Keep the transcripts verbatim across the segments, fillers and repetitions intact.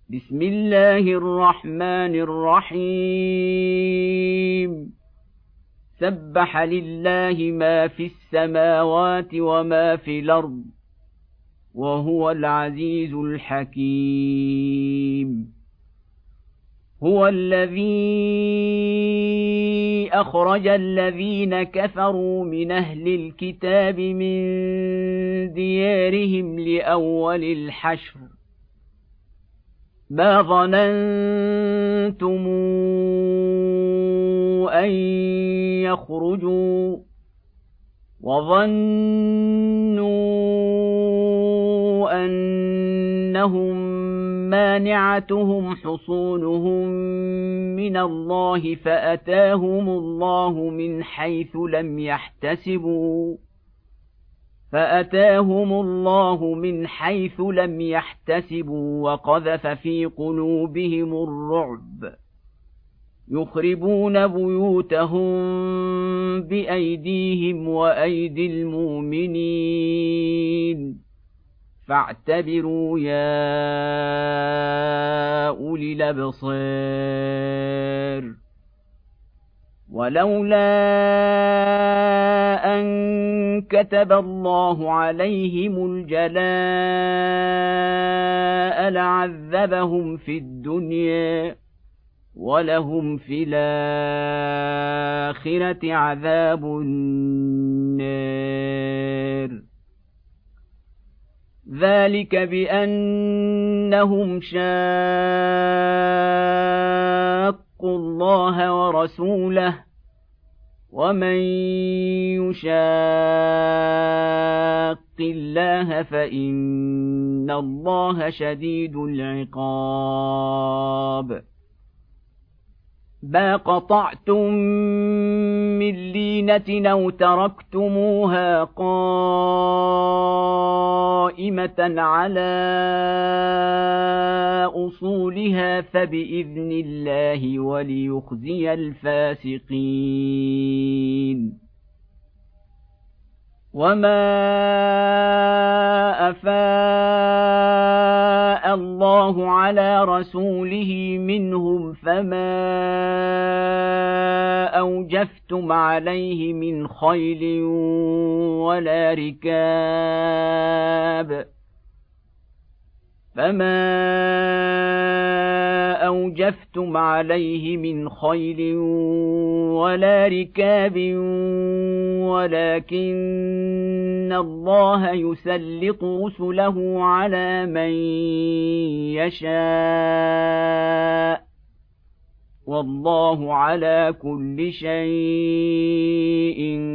بسم الله الرحمن الرحيم سبح لله ما في السماوات وما في الأرض وهو العزيز الحكيم هو الذي أخرج الذين كفروا من أهل الكتاب من ديارهم لأول الحشر ما ظننتم أن يخرجوا وظنوا أنهم مانعتهم حصونهم من الله فأتاهم الله من حيث لم يحتسبوا فأتاهم الله من حيث لم يحتسبوا وقذف في قلوبهم الرعب يخربون بيوتهم بأيديهم وأيدي المؤمنين فاعتبروا يا أولي الأبصار ولولا أن كتب الله عليهم الجلاء لعذبهم في الدنيا ولهم في الآخرة عذاب النار ذلك بأنهم شاقوا الله ورسوله ومن يشاق الله فإن الله شديد العقاب ما قطعتم من لينة أو تركتموها قائمة على أصولها فبإذن الله وليخزي الفاسقين وما أفاء الله على رسوله منهم فما أوجفتم عليه من خيل ولا ركاب فما أوجفتم عليه من خيل ولا ركاب ولكن الله يسلط رسله على من يشاء والله على كل شيء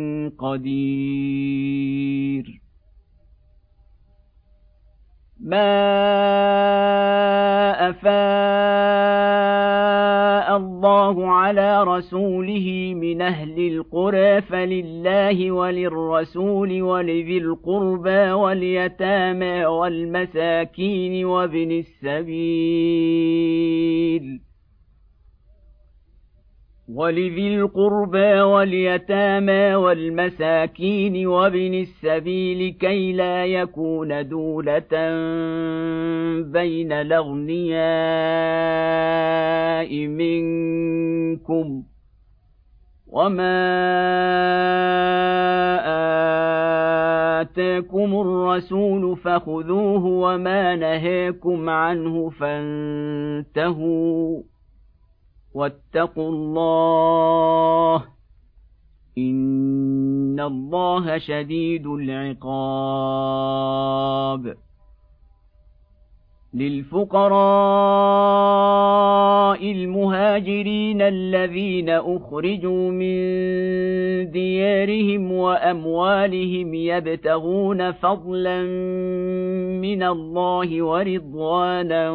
قدير ما أفاء الله على رسوله من أهل القرى فلله وللرسول ولذي القربى واليتامى والمساكين وابن السبيل ولذي القربى واليتامى والمساكين وابن السبيل كي لا يكون دولة بين الأغنياء منكم وما آتاكم الرسول فخذوه وما نهاكم عنه فانتهوا واتقوا الله إن الله شديد العقاب للفقراء المهاجرين الذين أخرجوا من ديارهم وأموالهم يبتغون فضلا من الله ورضوانا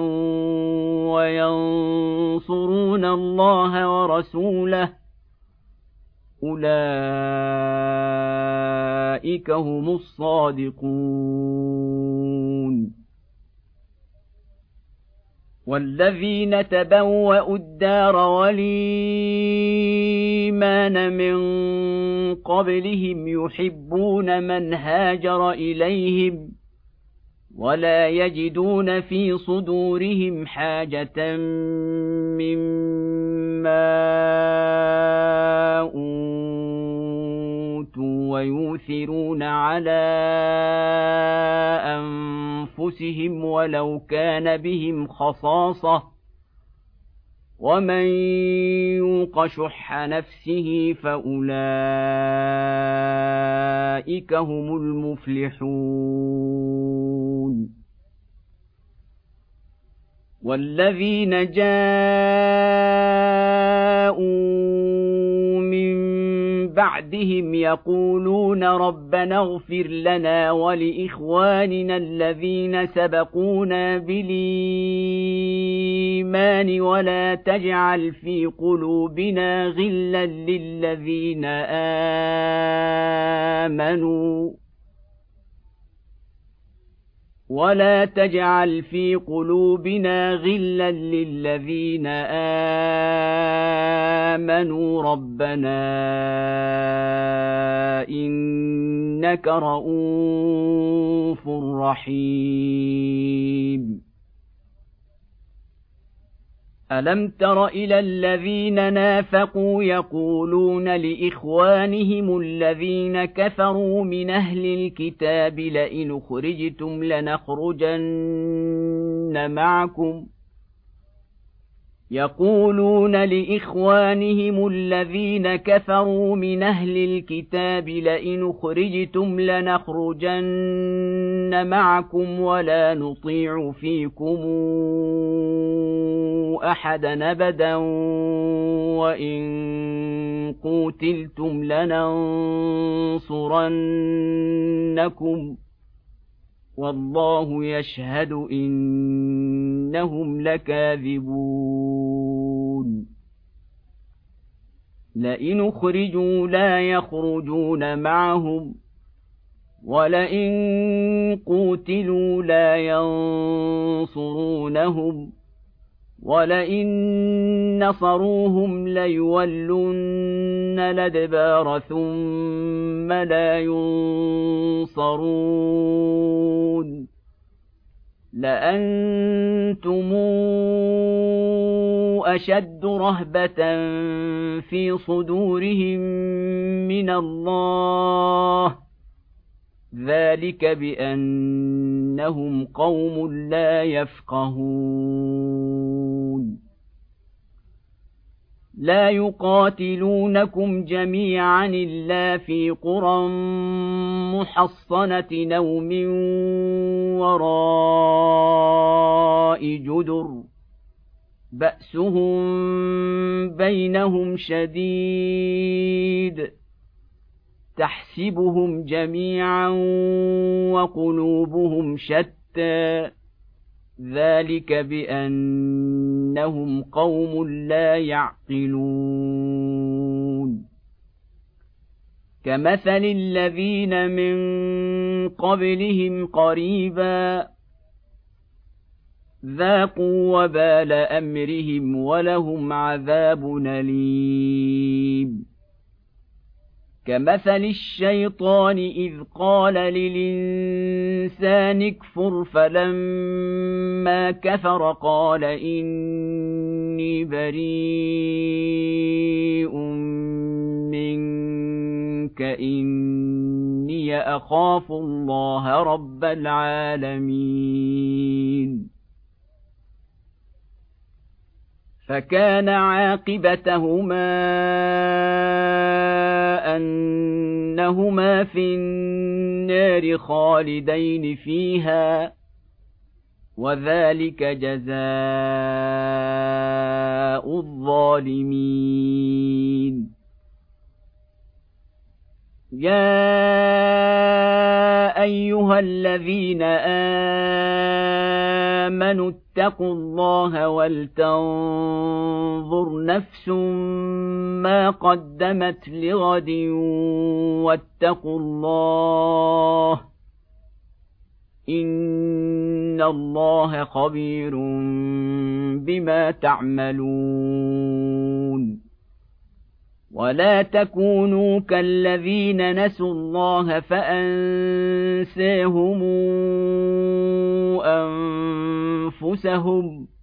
وينصرون الله ورسوله أولئك هم الصادقون والذين تبوأوا الدار والإيمان من قبلهم يحبون من هاجر إليهم ولا يجدون في صدورهم حاجة مما أوتوا ويؤثرون على أنفسهم ولو كان بهم خصاصة ومن يوق شح نفسه فأولئك هم المفلحون والذين جاءوا من بعدهم يقولون ربنا اغفر لنا ولإخواننا الذين سبقونا بالإيمان ولا تجعل في قلوبنا غلا للذين آمنوا ولا تجعل في قلوبنا غلا للذين آمنوا ربنا إنك رءوف رحيم ألم تر إلى الذين نافقوا يقولون لإخوانهم الذين كفروا من أهل الكتاب لئن أخرجتم لنخرجن معكم يقولون لإخوانهم الذين كفروا من أهل الكتاب لئن أخرجتم لنخرجن معكم ولا نطيع فيكم أحدا أبدا وإن قوتلتم لننصرنكم والله يشهد إنهم لكاذبون لئن أخرجوا لا يخرجون معهم ولئن قوتلوا لا ينصرونهم ولئن نصروهم ليولن الأدبار ثم لا ينصرون لأنتم أشد رهبة في صدورهم من الله ذلك بأنهم قوم لا يفقهون لا يقاتلونكم جميعا إلا في قرى محصنة أو من وراء جدر بأسهم بينهم شديد تحسبهم جميعا وقلوبهم شتى ذلك بأنهم قوم لا يعقلون كمثل الذين من قبلهم قريبا ذاقوا وبال أمرهم ولهم عذاب أليم كمثل الشيطان إذ قال للإنسان اكفر فلما كفر قال إني بريء منك إني أخاف الله رب العالمين فكان عاقبتهما أنهما في النار خالدين فيها وذلك جزاء الظالمين يا أيها الذين آمنوا اتقوا الله ولتنظر نفس ما قدمت لغد واتقوا الله إن الله خبير بما تعملون ولا تكونوا كالذين نسوا الله فأنساهم أنفسهم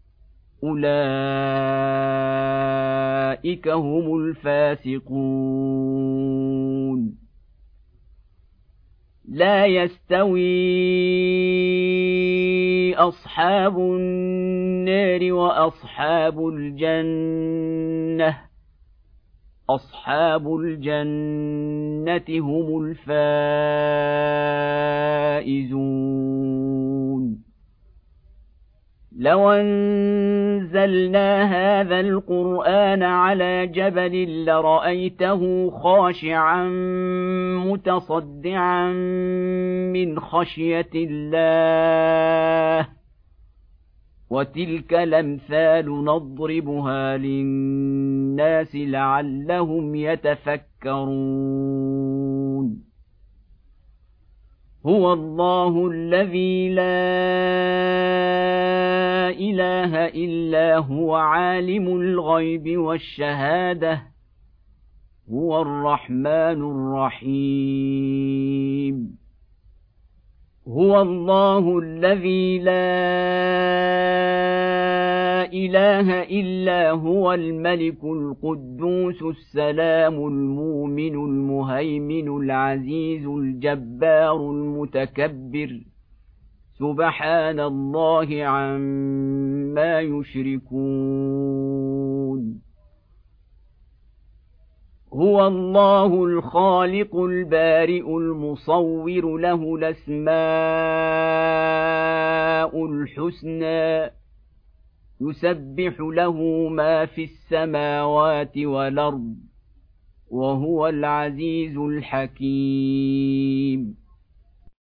أولئك هم الفاسقون لا يستوي أصحاب النار وأصحاب الجنة أصحاب الجنة هم الفائزون لو أنزلنا هذا القرآن على جبل لرأيته خاشعا متصدعا من خشية الله وتلك الأمثال نضربها للناس لعلهم يتفكرون هو الله الذي لا إله إلا هو عالم الغيب والشهادة هو الرحمن الرحيم هو الله الذي لا إله إلا هو الملك القدوس السلام المؤمن المهيمن العزيز الجبار المتكبر سبحان الله عما يشركون هو الله الخالق البارئ المصور له الأسماء الحسنى يسبح له ما في السماوات والأرض وهو العزيز الحكيم